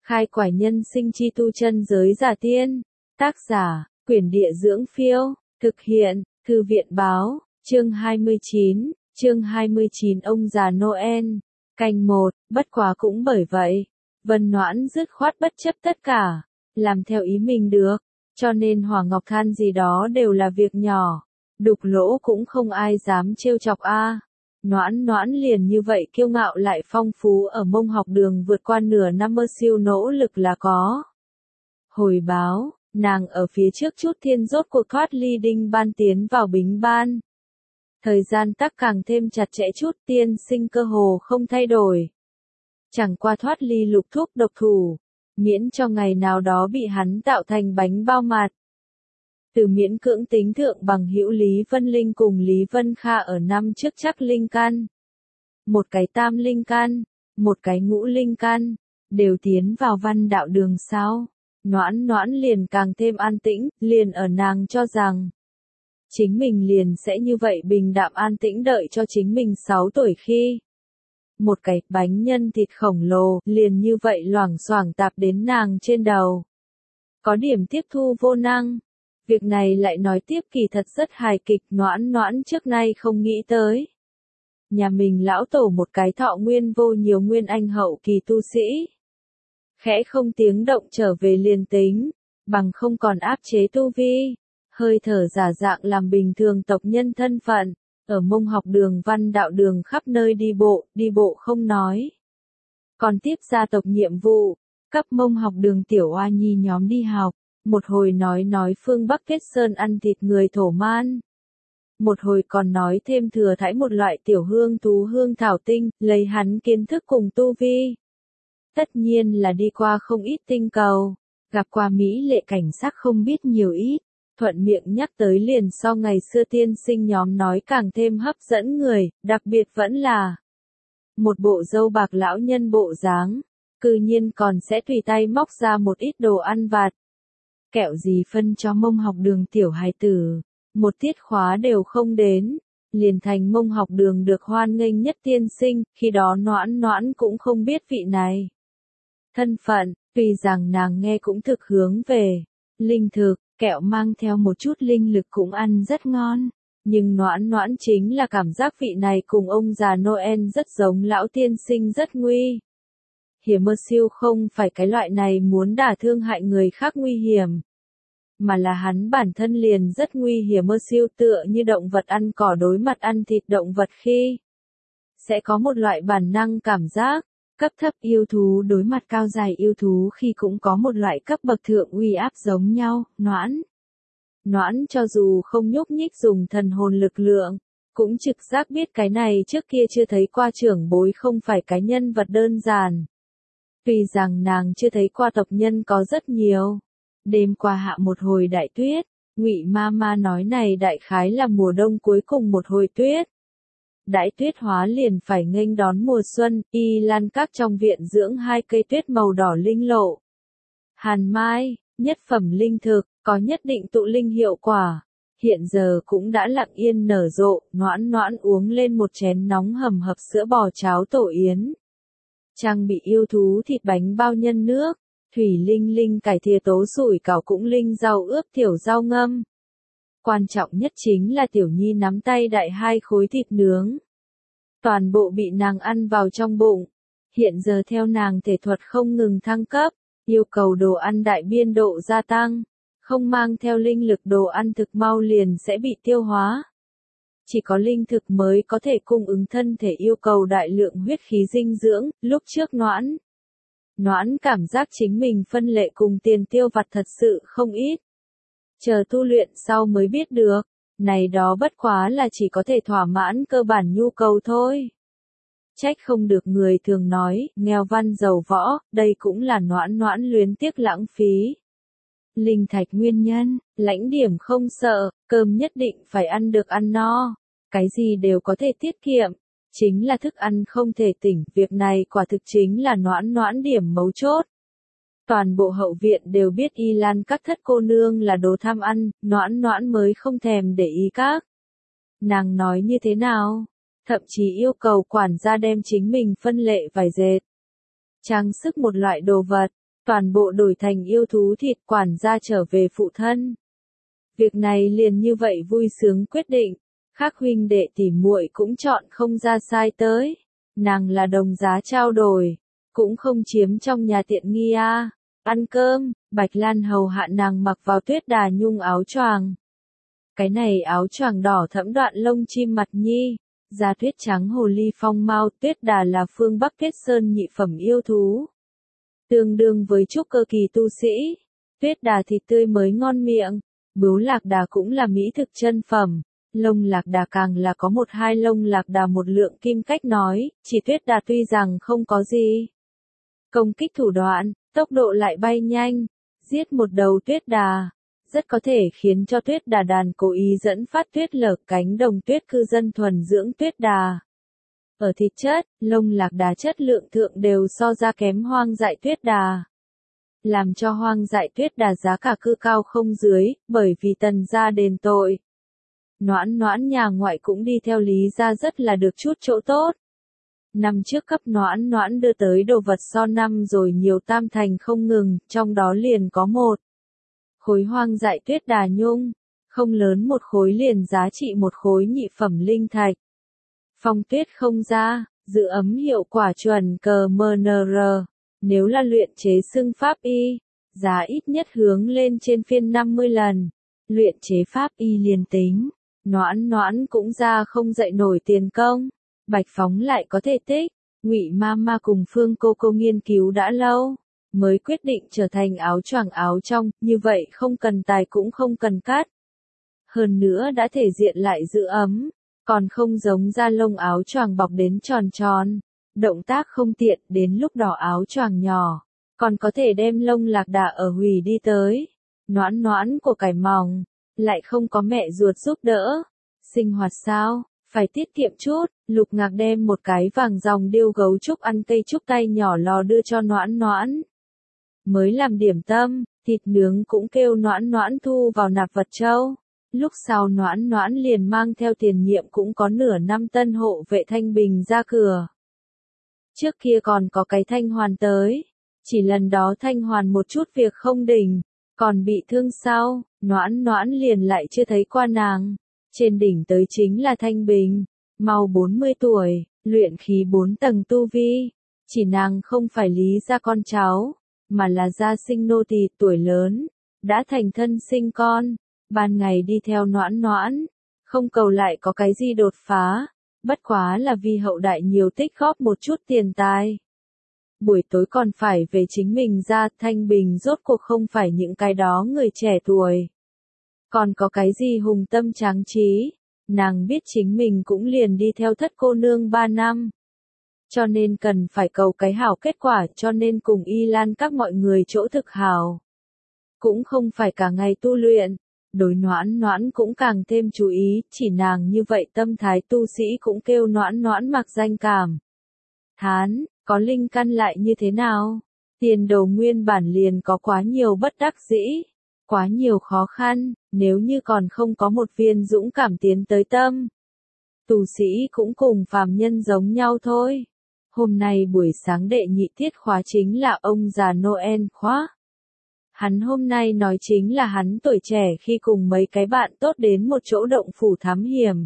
Khai quải nhân sinh chi tu chân giới giả tiên. Tác giả, Quyển Địa Dưỡng Phiêu. Thực hiện, Thư viện Báo. Chương 29. Ông già Noel. Canh 1. Bất quá cũng bởi vậy, Vân Noãn dứt khoát bất chấp tất cả, làm theo ý mình được, cho nên hỏa ngọc than gì đó đều là việc nhỏ, đục lỗ cũng không ai dám trêu chọc a. Noãn liền như vậy kiêu ngạo lại phong phú ở Mông Học Đường vượt qua nửa năm mơ siêu nỗ lực là có. Hồi báo, nàng ở phía trước chút thiên rốt cuộc thoát ly đinh ban tiến vào bính ban. Thời gian tắc càng thêm chặt chẽ chút, tiên sinh cơ hồ không thay đổi. Chẳng qua thoát ly lục thuốc độc thủ, miễn cho ngày nào đó bị hắn tạo thành bánh bao mạt. Từ miễn cưỡng tính thượng bằng hữu Lý Vân Linh cùng Lý Vân Kha ở năm trước chắc linh căn. Một cái tam linh căn, một cái ngũ linh căn, đều tiến vào văn đạo đường sao. Noãn liền càng thêm an tĩnh, liền ở nàng cho rằng chính mình liền sẽ như vậy bình đạm an tĩnh đợi cho chính mình 6 tuổi khi. Một cái bánh nhân thịt khổng lồ liền như vậy loảng xoảng tạp đến nàng trên đầu. Có điểm tiếp thu vô năng. Việc này lại nói tiếp kỳ thật rất hài kịch, Noãn trước nay không nghĩ tới. Nhà mình lão tổ một cái thọ nguyên vô nhiều nguyên anh hậu kỳ tu sĩ. Khẽ không tiếng động trở về liền tính, bằng không còn áp chế tu vi. Hơi thở giả dạng làm bình thường tộc nhân thân phận, ở Mông Học Đường văn đạo đường khắp nơi đi bộ không nói. Còn tiếp gia tộc nhiệm vụ, cấp Mông Học Đường tiểu oa nhi nhóm đi học, một hồi nói phương Bắc Kết Sơn ăn thịt người thổ man. Một hồi còn nói thêm thừa thãi một loại tiểu hương thú hương thảo tinh, lấy hắn kiến thức cùng tu vi. Tất nhiên là đi qua không ít tinh cầu, gặp qua mỹ lệ cảnh sắc không biết nhiều ít. Thuận miệng nhắc tới liền so ngày xưa tiên sinh nhóm nói càng thêm hấp dẫn người, đặc biệt vẫn là một bộ râu bạc lão nhân bộ dáng, cư nhiên còn sẽ tùy tay móc ra một ít đồ ăn vặt. Kẹo gì phân cho Mông Học Đường tiểu hài tử, một tiết khóa đều không đến, liền thành Mông Học Đường được hoan nghênh nhất tiên sinh, khi đó Noãn cũng không biết vị này. Thân phận, tuy rằng nàng nghe cũng thực hướng về linh thực. Kẹo mang theo một chút linh lực cũng ăn rất ngon, nhưng Noãn chính là cảm giác vị này cùng ông già Noel rất giống lão tiên sinh rất nguy hiểm mơ siêu, không phải cái loại này muốn đả thương hại người khác nguy hiểm, mà là hắn bản thân liền rất nguy hiểm mơ siêu, tựa như động vật ăn cỏ đối mặt ăn thịt động vật khi sẽ có một loại bản năng cảm giác. Cấp thấp yêu thú đối mặt cao dài yêu thú khi cũng có một loại cấp bậc thượng uy áp giống nhau. Noãn cho dù không nhúc nhích dùng thần hồn lực lượng, cũng trực giác biết cái này trước kia chưa thấy qua trưởng bối không phải cái nhân vật đơn giản. Tuy rằng nàng chưa thấy qua tộc nhân có rất nhiều. Đêm qua hạ một hồi đại tuyết, Ngụy Mama nói này đại khái là mùa đông cuối cùng một hồi tuyết. Đãi tuyết hóa liền phải nghênh đón mùa xuân, Y Lan Các trong viện dưỡng 2 cây tuyết màu đỏ linh lộ. Hàn mai, nhất phẩm linh thực, có nhất định tụ linh hiệu quả. Hiện giờ cũng đã lặng yên nở rộ, Noãn uống lên một chén nóng hầm hập sữa bò cháo tổ yến. Trang bị yêu thú thịt bánh bao nhân nước, thủy linh cải thìa tố sủi cảo cũng linh rau ướp tiểu rau ngâm. Quan trọng nhất chính là tiểu nhi nắm tay đại 2 khối thịt nướng. Toàn bộ bị nàng ăn vào trong bụng. Hiện giờ theo nàng thể thuật không ngừng thăng cấp, yêu cầu đồ ăn đại biên độ gia tăng. Không mang theo linh lực đồ ăn thực mau liền sẽ bị tiêu hóa. Chỉ có linh thực mới có thể cung ứng thân thể yêu cầu đại lượng huyết khí dinh dưỡng. Lúc trước Noãn cảm giác chính mình phân lệ cùng tiền tiêu vặt thật sự không ít. Chờ tu luyện sau mới biết được, này đó bất quá là chỉ có thể thỏa mãn cơ bản nhu cầu thôi. Trách không được người thường nói, nghèo văn giàu võ, đây cũng là Noãn luyến tiếc lãng phí. Linh thạch nguyên nhân, lãnh điểm không sợ, cơm nhất định phải ăn được ăn no, cái gì đều có thể tiết kiệm, chính là thức ăn không thể tỉnh, việc này quả thực chính là Noãn điểm mấu chốt. Toàn bộ hậu viện đều biết Y Lan Các thất cô nương là đồ tham ăn, Noãn mới không thèm để ý các. Nàng nói như thế nào? Thậm chí yêu cầu quản gia đem chính mình phân lệ vải dệt. Trang sức một loại đồ vật, toàn bộ đổi thành yêu thú thịt, quản gia trở về phụ thân. Việc này liền như vậy vui sướng quyết định, khác huynh đệ tỉ muội cũng chọn không ra sai tới. Nàng là đồng giá trao đổi, cũng không chiếm trong nhà tiện nghi a. Ăn cơm, Bạch Lan hầu hạ nàng mặc vào Tuyết Đà nhung áo choàng. Cái này áo choàng đỏ thẫm đoạn lông chim mặt nhi, da tuyết trắng hồ ly phong mao. Tuyết Đà là phương Bắc Tuyết Sơn nhị phẩm yêu thú, tương đương với trúc cơ kỳ tu sĩ. Tuyết Đà thịt tươi mới ngon miệng, bướu lạc đà cũng là mỹ thực chân phẩm, lông lạc đà càng là có một hai lông lạc đà một lượng kim. Cách nói, chỉ Tuyết Đà tuy rằng không có gì công kích thủ đoạn, tốc độ lại bay nhanh, giết một đầu Tuyết Đà, rất có thể khiến cho Tuyết Đà đàn cố ý dẫn phát tuyết lở. Cánh đồng tuyết cư dân thuần dưỡng Tuyết Đà. Ở thịt chất, lông lạc đà chất lượng thượng đều so ra kém hoang dại Tuyết Đà, làm cho hoang dại Tuyết Đà giá cả cư cao không dưới, bởi vì Tần gia đền tội. Noãn Noãn nhà ngoại cũng đi theo Lý gia rất là được chút chỗ tốt. Năm trước cấp Noãn Noãn đưa tới đồ vật so năm rồi nhiều tam thành không ngừng, trong đó liền có một khối hoang dại Tuyết Đà nhung, không lớn một khối liền giá trị một khối nhị phẩm linh thạch. Phong tuyết không ra, giữ ấm hiệu quả chuẩn CMNR, nếu là luyện chế xưng pháp y, giá ít nhất hướng lên trên phiên 50 lần. Luyện chế pháp y liền tính, Noãn Noãn cũng ra không dậy nổi tiền công. Bạch Phóng lại có thể tích, Ngụy Mama cùng Phương cô nghiên cứu đã lâu, mới quyết định trở thành áo choàng áo trong, như vậy không cần tài cũng không cần cắt. Hơn nữa đã thể diện lại giữ ấm, còn không giống da lông áo choàng bọc đến tròn tròn, động tác không tiện. Đến lúc đỏ áo choàng nhỏ, còn có thể đem lông lạc đà ở hủy đi tới. Noãn Noãn của cải mỏng, lại không có mẹ ruột giúp đỡ. Sinh hoạt sao, phải tiết kiệm chút. Lục Ngạc đem một cái vàng dòng điêu gấu trúc ăn cây trúc tay nhỏ lò đưa cho Noãn Noãn. Mới làm điểm tâm, thịt nướng cũng kêu Noãn Noãn thu vào nạp vật châu. Lúc sau Noãn Noãn liền mang theo tiền nhiệm cũng có nửa năm tân hộ vệ Thanh Bình ra cửa. Trước kia còn có cái Thanh Hoàn tới, chỉ lần đó Thanh Hoàn một chút việc không đỉnh, còn bị thương sau, Noãn Noãn liền lại chưa thấy qua nàng. Trên đỉnh tới chính là Thanh Bình, mau 40 tuổi, luyện khí 4 tầng tu vi, chỉ nàng không phải Lý gia con cháu, mà là gia sinh nô tỳ tuổi lớn, đã thành thân sinh con. Ban ngày đi theo Noãn Noãn, không cầu lại có cái gì đột phá, bất quá là vì hậu đại nhiều tích góp một chút tiền tài. Buổi tối còn phải về chính mình ra. Thanh Bình rốt cuộc không phải những cái đó người trẻ tuổi, còn có cái gì hùng tâm tráng trí. Nàng biết chính mình cũng liền đi theo thất cô nương 3 năm, cho nên cần phải cầu cái hảo kết quả, cho nên cùng Y Lan các mọi người chỗ thực hảo, cũng không phải cả ngày tu luyện. Đối Noãn Noãn cũng càng thêm chú ý, chỉ nàng như vậy tâm thái tu sĩ cũng kêu Noãn Noãn mặc danh cảm thán. Có linh căn lại như thế nào? Tiền đồ nguyên bản liền có quá nhiều bất đắc dĩ, quá nhiều khó khăn, nếu như còn không có một viên dũng cảm tiến tới tâm, tu sĩ cũng cùng phàm nhân giống nhau thôi. Hôm nay buổi sáng đệ nhị tiết khóa chính là ông già Noel khóa. Hắn hôm nay nói chính là hắn tuổi trẻ khi cùng mấy cái bạn tốt đến một chỗ động phủ thám hiểm.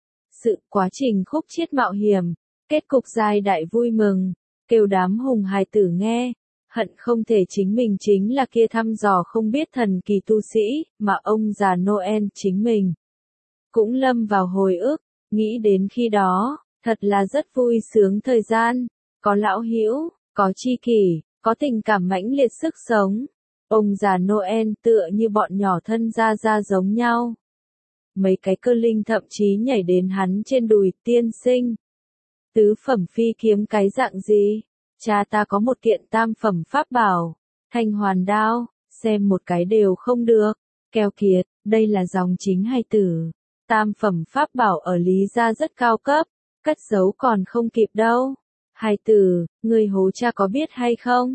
Sự quá trình khúc chiết mạo hiểm, kết cục giai đại vui mừng, kêu đám hùng hài tử nghe, hận không thể chính mình chính là kia thăm dò không biết thần kỳ tu sĩ, mà ông già Noel chính mình cũng lâm vào hồi ức, nghĩ đến khi đó, thật là rất vui sướng thời gian, có lão hữu, có tri kỷ, có tình cảm mãnh liệt sức sống. Ông già Noel tựa như bọn nhỏ thân ra giống nhau. Mấy cái cơ linh thậm chí nhảy đến hắn trên đùi. Tiên sinh, tứ phẩm phi kiếm cái dạng gì? Cha ta có một kiện tam phẩm pháp bảo, Thanh Hoàn đao, xem một cái đều không được. Keo kiệt, đây là dòng chính hay tử? Tam phẩm pháp bảo ở Lý gia rất cao cấp, cất giấu còn không kịp đâu. Hai tử, người hố cha có biết hay không?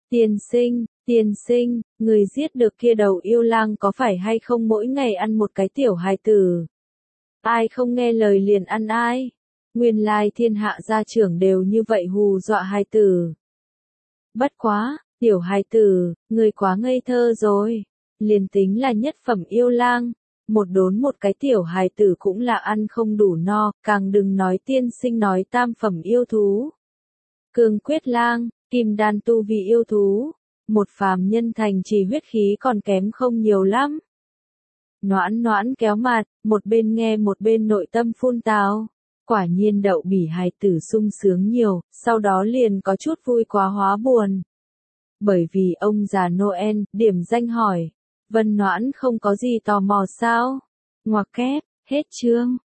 Tiên sinh, người giết được kia đầu yêu lang có phải hay không mỗi ngày ăn một cái tiểu hài tử? Ai không nghe lời liền ăn ai? Nguyên lai thiên hạ gia trưởng đều như vậy hù dọa hài tử. Bất quá, Tiểu hài tử, người quá ngây thơ rồi. Liền tính là nhất phẩm yêu lang, một đốn một cái tiểu hài tử cũng là ăn không đủ no, càng đừng nói tiên sinh nói tam phẩm yêu thú. Cương quyết lang, kim đan tu vì yêu thú, một phàm nhân thành trì huyết khí còn kém không nhiều lắm. Noãn noãn kéo mặt, một bên nghe một bên nội tâm phun tào. Quả nhiên đậu bỉ hài tử sung sướng nhiều, sau đó liền có chút vui quá hóa buồn. Bởi vì ông già Noel, điểm danh hỏi. Vân Noãn không có gì tò mò sao? Ngoặc kép, hết chương.